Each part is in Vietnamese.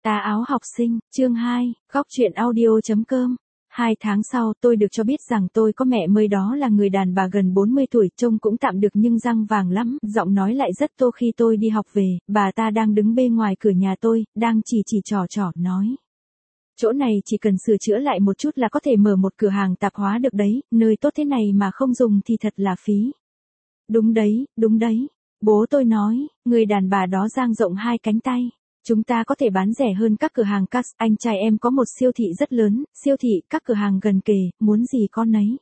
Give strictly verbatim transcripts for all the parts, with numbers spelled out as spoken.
Tà áo học sinh, chương hai, góc truyện audio.com. Hai tháng sau tôi được cho biết rằng tôi có mẹ mới, đó là người đàn bà gần bốn mươi tuổi, trông cũng tạm được nhưng răng vàng lắm, giọng nói lại rất tô. Khi tôi đi học về, bà ta đang đứng bên ngoài cửa nhà tôi, đang chỉ chỉ trò trò, nói. Chỗ này chỉ cần sửa chữa lại một chút là có thể mở một cửa hàng tạp hóa được đấy, nơi tốt thế này mà không dùng thì thật là phí. Đúng đấy, đúng đấy. Bố tôi nói, người đàn bà đó dang rộng hai cánh tay. Chúng ta có thể bán rẻ hơn các cửa hàng Cash, anh trai em có một siêu thị rất lớn, siêu thị, các cửa hàng gần kề, muốn gì con nấy.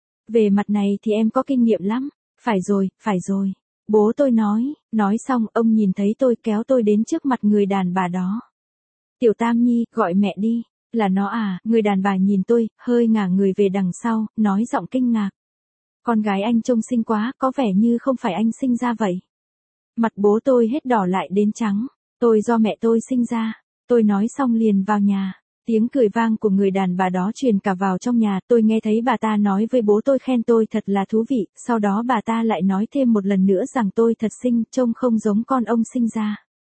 Về mặt này thì em có kinh nghiệm lắm. Phải rồi, phải rồi. Bố tôi nói, nói xong ông nhìn thấy tôi kéo tôi đến trước mặt người đàn bà đó. Tiểu Tam Nhi, gọi mẹ đi. Là nó à, người đàn bà nhìn tôi, hơi ngả người về đằng sau, nói giọng kinh ngạc. Con gái anh trông xinh quá, có vẻ như không phải anh sinh ra vậy. Mặt bố tôi hết đỏ lại đến trắng. Tôi do mẹ tôi sinh ra. Tôi nói xong liền vào nhà. Tiếng cười vang của người đàn bà đó truyền cả vào trong nhà. Tôi nghe thấy bà ta nói với bố tôi, khen tôi thật là thú vị. Sau đó bà ta lại nói thêm một lần nữa rằng tôi thật xinh, trông không giống con ông sinh ra.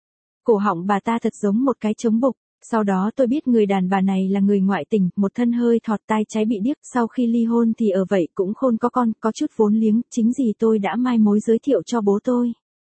Cổ họng bà ta thật giống một cái trống bục. Sau đó tôi biết người đàn bà này là người ngoại tình, một thân hơi thọt, tai trái bị điếc, sau khi ly hôn thì ở vậy cũng khôn có con, có chút vốn liếng, chính gì tôi đã mai mối giới thiệu cho bố tôi.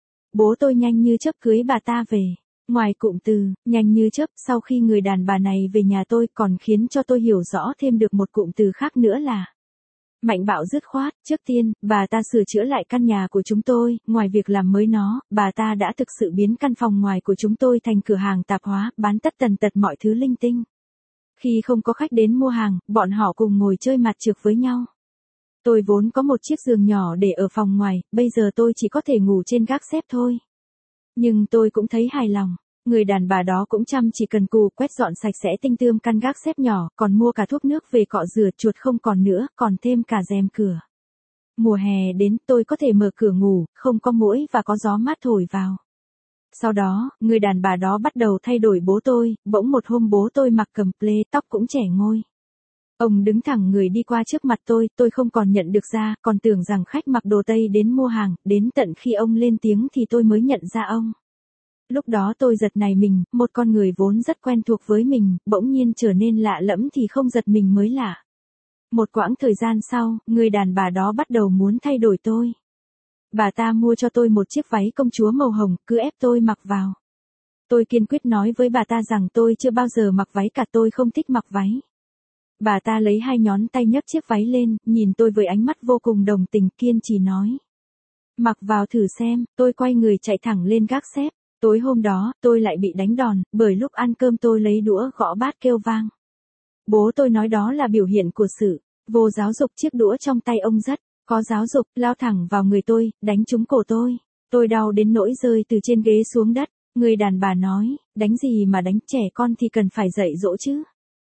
Bố tôi nhanh như chớp cưới bà ta về. Ngoài cụm từ, nhanh như chớp, sau khi người đàn bà này về nhà tôi còn khiến cho tôi hiểu rõ thêm được một cụm từ khác nữa là mạnh bạo dứt khoát. Trước tiên, bà ta sửa chữa lại căn nhà của chúng tôi, ngoài việc làm mới nó, bà ta đã thực sự biến căn phòng ngoài của chúng tôi thành cửa hàng tạp hóa, bán tất tần tật mọi thứ linh tinh. Khi không có khách đến mua hàng, bọn họ cùng ngồi chơi mặt trược với nhau. Tôi vốn có một chiếc giường nhỏ để ở phòng ngoài, bây giờ tôi chỉ có thể ngủ trên gác xếp thôi. Nhưng tôi cũng thấy hài lòng. Người đàn bà đó cũng chăm chỉ cần cù, quét dọn sạch sẽ tinh tươm căn gác xếp nhỏ, còn mua cả thuốc nước về cọ rửa chuột không còn nữa, còn thêm cả rèm cửa. Mùa hè đến, tôi có thể mở cửa ngủ, không có muỗi và có gió mát thổi vào. Sau đó, người đàn bà đó bắt đầu thay đổi bố tôi, bỗng một hôm bố tôi mặc cầm ple, tóc cũng trẻ ngôi. Ông đứng thẳng người đi qua trước mặt tôi, tôi không còn nhận được ra, còn tưởng rằng khách mặc đồ Tây đến mua hàng, đến tận khi ông lên tiếng thì tôi mới nhận ra ông. Lúc đó tôi giật nảy mình, một con người vốn rất quen thuộc với mình, bỗng nhiên trở nên lạ lẫm thì không giật mình mới lạ. Một quãng thời gian sau, người đàn bà đó bắt đầu muốn thay đổi tôi. Bà ta mua cho tôi một chiếc váy công chúa màu hồng, cứ ép tôi mặc vào. Tôi kiên quyết nói với bà ta rằng tôi chưa bao giờ mặc váy cả, tôi không thích mặc váy. Bà ta lấy hai ngón tay nhấc chiếc váy lên, nhìn tôi với ánh mắt vô cùng đồng tình, kiên trì nói. Mặc vào thử xem. Tôi quay người chạy thẳng lên gác xếp. Tối hôm đó, tôi lại bị đánh đòn, bởi lúc ăn cơm tôi lấy đũa gõ bát kêu vang. Bố tôi nói đó là biểu hiện của sự vô giáo dục, chiếc đũa trong tay ông rất có giáo dục, lao thẳng vào người tôi, đánh trúng cổ tôi. Tôi đau đến nỗi rơi từ trên ghế xuống đất. Người đàn bà nói, đánh gì mà đánh, trẻ con thì cần phải dạy dỗ chứ.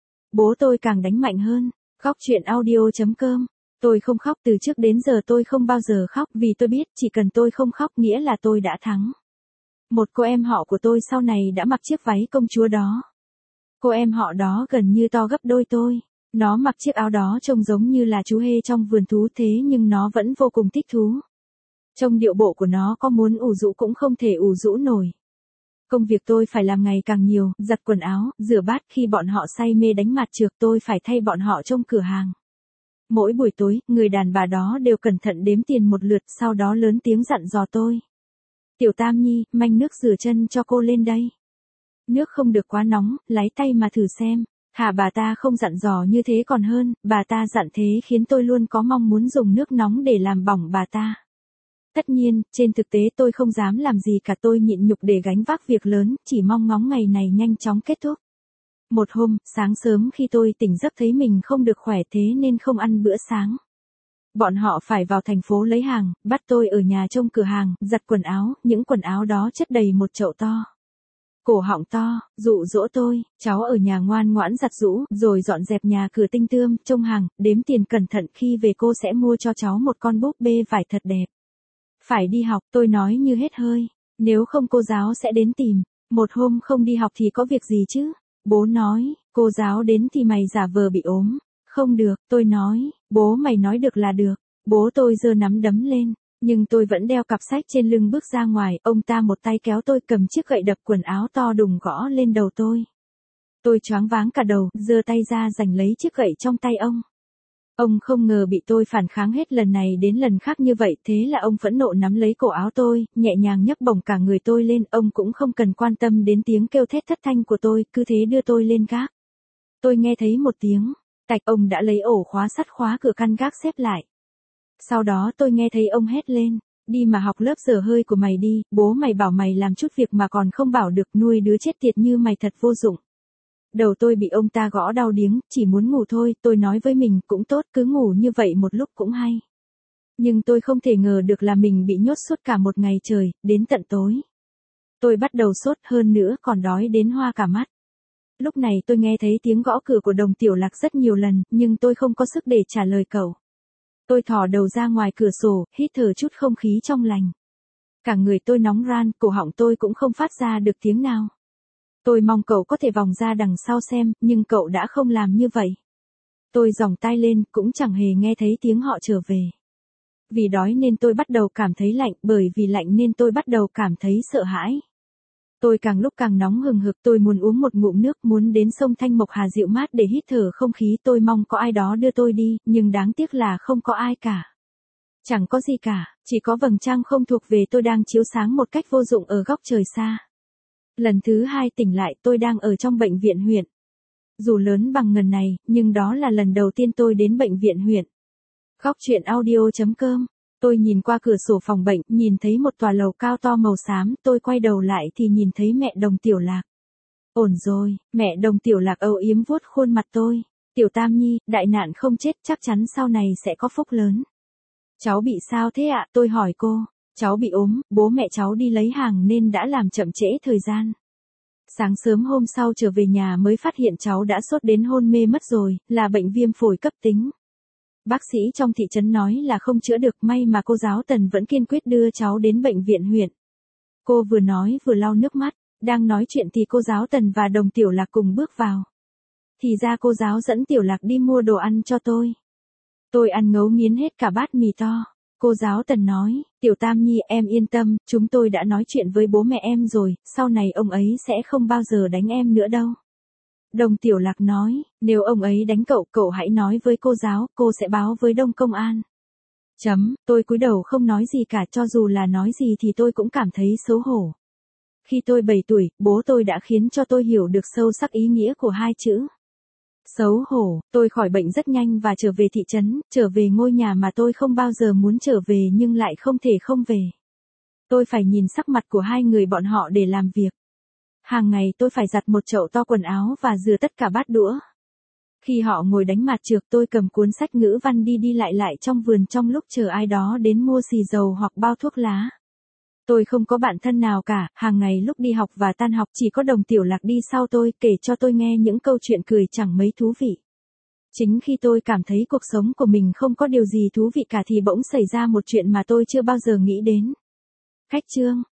Bố tôi càng đánh mạnh hơn. Góc truyện audio.com. Tôi không khóc, từ trước đến giờ tôi không bao giờ khóc, vì tôi biết chỉ cần tôi không khóc nghĩa là tôi đã thắng. Một cô em họ của tôi sau này đã mặc chiếc váy công chúa đó. Cô em họ đó gần như to gấp đôi tôi. Nó mặc chiếc áo đó trông giống như là chú hê trong vườn thú, thế nhưng nó vẫn vô cùng thích thú. Trong điệu bộ của nó có muốn ủ rũ cũng không thể ủ rũ nổi. Công việc tôi phải làm ngày càng nhiều, giặt quần áo, rửa bát, khi bọn họ say mê đánh mặt trược tôi phải thay bọn họ trông cửa hàng. Mỗi buổi tối, người đàn bà đó đều cẩn thận đếm tiền một lượt, sau đó lớn tiếng dặn dò tôi. Tiểu Tam Nhi, manh nước rửa chân cho cô lên đây. Nước không được quá nóng, lấy tay mà thử xem. Hả, bà ta không dặn dò như thế còn hơn, bà ta dặn thế khiến tôi luôn có mong muốn dùng nước nóng để làm bỏng bà ta. Tất nhiên, trên thực tế tôi không dám làm gì cả, tôi nhịn nhục để gánh vác việc lớn, chỉ mong ngóng ngày này nhanh chóng kết thúc. Một hôm, sáng sớm khi tôi tỉnh giấc thấy mình không được khỏe, thế nên không ăn bữa sáng. Bọn họ phải vào thành phố lấy hàng, bắt tôi ở nhà trông cửa hàng, giặt quần áo, những quần áo đó chất đầy một chậu to. Cổ họng to, dụ dỗ tôi, cháu ở nhà ngoan ngoãn giặt giũ, rồi dọn dẹp nhà cửa tinh tươm, trông hàng, đếm tiền cẩn thận, khi về cô sẽ mua cho cháu một con búp bê vải thật đẹp. Phải đi học, tôi nói như hết hơi, nếu không cô giáo sẽ đến tìm. Một hôm không đi học thì có việc gì chứ? Bố nói, cô giáo đến thì mày giả vờ bị ốm. Không được, tôi nói, bố mày nói được là được. Bố tôi giơ nắm đấm lên. Nhưng tôi vẫn đeo cặp sách trên lưng bước ra ngoài, ông ta một tay kéo tôi cầm chiếc gậy đập quần áo to đùng gõ lên đầu tôi. Tôi choáng váng cả đầu, giơ tay ra giành lấy chiếc gậy trong tay ông. Ông không ngờ bị tôi phản kháng hết lần này đến lần khác như vậy, thế là ông phẫn nộ nắm lấy cổ áo tôi, nhẹ nhàng nhấc bổng cả người tôi lên, ông cũng không cần quan tâm đến tiếng kêu thét thất thanh của tôi, cứ thế đưa tôi lên gác. Tôi nghe thấy một tiếng, tạch, ông đã lấy ổ khóa sắt khóa cửa căn gác xếp lại. Sau đó tôi nghe thấy ông hét lên, đi mà học lớp dở hơi của mày đi, bố mày bảo mày làm chút việc mà còn không bảo được, nuôi đứa chết tiệt như mày thật vô dụng. Đầu tôi bị ông ta gõ đau điếng, chỉ muốn ngủ thôi, tôi nói với mình cũng tốt, cứ ngủ như vậy một lúc cũng hay. Nhưng tôi không thể ngờ được là mình bị nhốt suốt cả một ngày trời, đến tận tối. Tôi bắt đầu sốt, hơn nữa còn đói đến hoa cả mắt. Lúc này tôi nghe thấy tiếng gõ cửa của Đồng Tiểu Lạc rất nhiều lần, nhưng tôi không có sức để trả lời cậu. Tôi thò đầu ra ngoài cửa sổ, hít thở chút không khí trong lành. Cả người tôi nóng ran, cổ họng tôi cũng không phát ra được tiếng nào. Tôi mong cậu có thể vòng ra đằng sau xem, nhưng cậu đã không làm như vậy. Tôi giòng tai lên, cũng chẳng hề nghe thấy tiếng họ trở về. Vì đói nên tôi bắt đầu cảm thấy lạnh, bởi vì lạnh nên tôi bắt đầu cảm thấy sợ hãi. Tôi càng lúc càng nóng hừng hực, tôi muốn uống một ngụm nước, muốn đến sông Thanh Mộc Hà dịu mát để hít thở không khí, tôi mong có ai đó đưa tôi đi, nhưng đáng tiếc là không có ai cả. Chẳng có gì cả, chỉ có vầng trăng không thuộc về tôi đang chiếu sáng một cách vô dụng ở góc trời xa. Lần thứ hai tỉnh lại, tôi đang ở trong bệnh viện huyện. Dù lớn bằng ngần này, nhưng đó là lần đầu tiên tôi đến bệnh viện huyện. Góc truyện audio chấm com. Tôi nhìn qua cửa sổ phòng bệnh, nhìn thấy một tòa lầu cao to màu xám, tôi quay đầu lại thì nhìn thấy mẹ Đồng Tiểu Lạc. Ổn rồi, mẹ Đồng Tiểu Lạc âu yếm vuốt khuôn mặt tôi. Tiểu Tam Nhi, đại nạn không chết, chắc chắn sau này sẽ có phúc lớn. Cháu bị sao thế ạ? Tôi hỏi cô. Cháu bị ốm, bố mẹ cháu đi lấy hàng nên đã làm chậm trễ thời gian. Sáng sớm hôm sau trở về nhà mới phát hiện cháu đã sốt đến hôn mê mất rồi, là bệnh viêm phổi cấp tính. Bác sĩ trong thị trấn nói là không chữa được, may mà cô giáo Tần vẫn kiên quyết đưa cháu đến bệnh viện huyện. Cô vừa nói vừa lau nước mắt, đang nói chuyện thì cô giáo Tần và Đồng Tiểu Lạc cùng bước vào. Thì ra cô giáo dẫn Tiểu Lạc đi mua đồ ăn cho tôi. Tôi ăn ngấu nghiến hết cả bát mì to. Cô giáo Tần nói, Tiểu Tam Nhi em yên tâm, chúng tôi đã nói chuyện với bố mẹ em rồi, sau này ông ấy sẽ không bao giờ đánh em nữa đâu. Đồng Tiểu Lạc nói, nếu ông ấy đánh cậu, cậu hãy nói với cô giáo, cô sẽ báo với Đông Công an. Chấm, tôi cúi đầu không nói gì cả, cho dù là nói gì thì tôi cũng cảm thấy xấu hổ. Khi tôi bảy tuổi, bố tôi đã khiến cho tôi hiểu được sâu sắc ý nghĩa của hai chữ. Xấu hổ, tôi khỏi bệnh rất nhanh và trở về thị trấn, trở về ngôi nhà mà tôi không bao giờ muốn trở về nhưng lại không thể không về. Tôi phải nhìn sắc mặt của hai người bọn họ để làm việc. Hàng ngày tôi phải giặt một chậu to quần áo và rửa tất cả bát đũa. Khi họ ngồi đánh mạt trược tôi cầm cuốn sách ngữ văn đi đi lại lại trong vườn trong lúc chờ ai đó đến mua xì dầu hoặc bao thuốc lá. Tôi không có bạn thân nào cả, hàng ngày lúc đi học và tan học chỉ có Đồng Tiểu Lạc đi sau tôi kể cho tôi nghe những câu chuyện cười chẳng mấy thú vị. Chính khi tôi cảm thấy cuộc sống của mình không có điều gì thú vị cả thì bỗng xảy ra một chuyện mà tôi chưa bao giờ nghĩ đến. Khách chương.